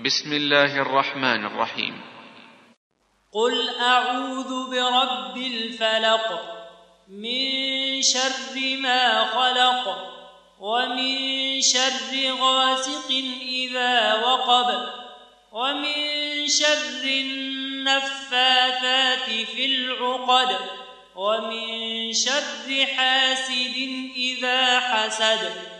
بسم الله الرحمن الرحيم. قل أعوذ برب الفلق من شر ما خلق ومن شر غاسق إذا وقب ومن شر النفاثات في العقد ومن شر حاسد إذا حسد